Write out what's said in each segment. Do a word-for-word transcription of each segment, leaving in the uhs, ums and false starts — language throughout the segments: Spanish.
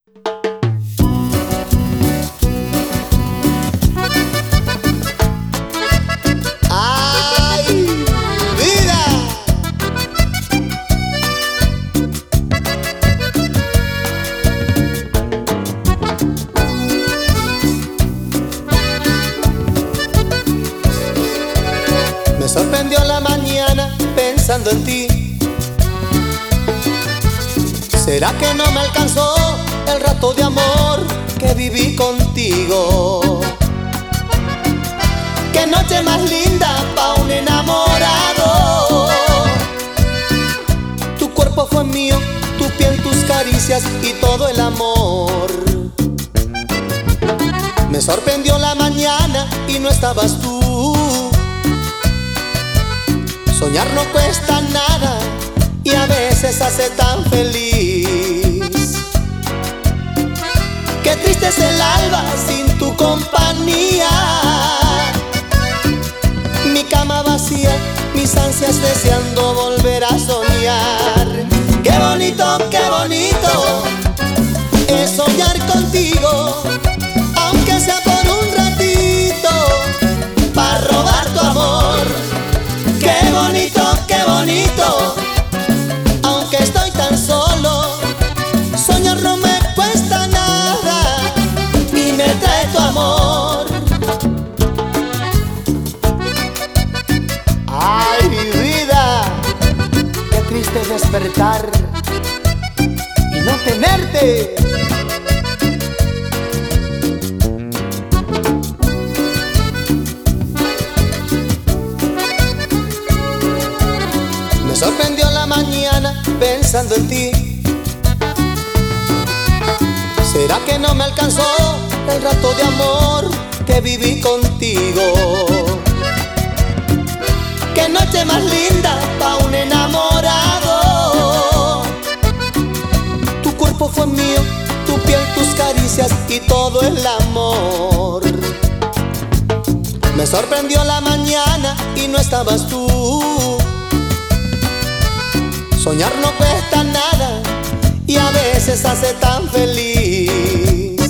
¡Ay, vida! Me sorprendió la mañana pensando en ti. ¿Será que no me alcanzó el rato de amor que viví contigo? Qué noche más linda pa' un enamorado. Tu cuerpo fue mío, tu piel, tus caricias y todo el amor. Me sorprendió la mañana y no estabas tú. Soñar no cuesta nada y a veces hace tan feliz. Qué triste es el alba sin tu compañía. Mi cama vacía, mis ansias deseando volver a soñar. Qué bonito, qué bonito es soñar contigo, aunque sea por un ratito, para robar tu amor. Qué bonito, qué bonito, aunque estoy tan solo, soñar no me cuesta nada y me trae tu amor. Ay, mi vida, qué triste despertar y no tenerte. Me sorprendió la mañana pensando en ti. ¿Será que no me alcanzó el rato de amor que viví contigo? Qué noche más linda pa' un enamorado. Tu cuerpo fue mío, tu piel, tus caricias y todo el amor. Me sorprendió la mañana y no estabas tú. Soñar no cuesta nada y a veces hace tan feliz.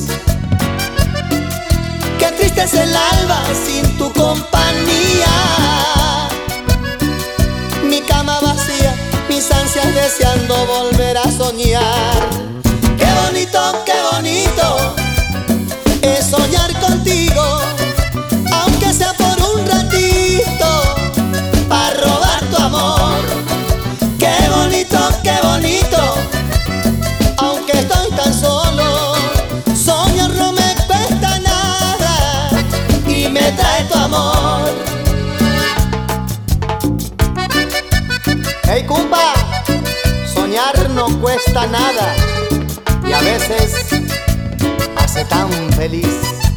Qué triste es el alba sin tu compañía. Mi cama vacía, mis ansias deseando volver a soñar. Qué bonito, qué bonito es soñar contigo, aunque sea por un ratito, para robar tu amor. Qué bonito, qué bonito, aunque estoy tan solo, soñar no me cuesta nada y me trae tu amor. Hey, compa, soñar no cuesta nada y a veces hace tan feliz.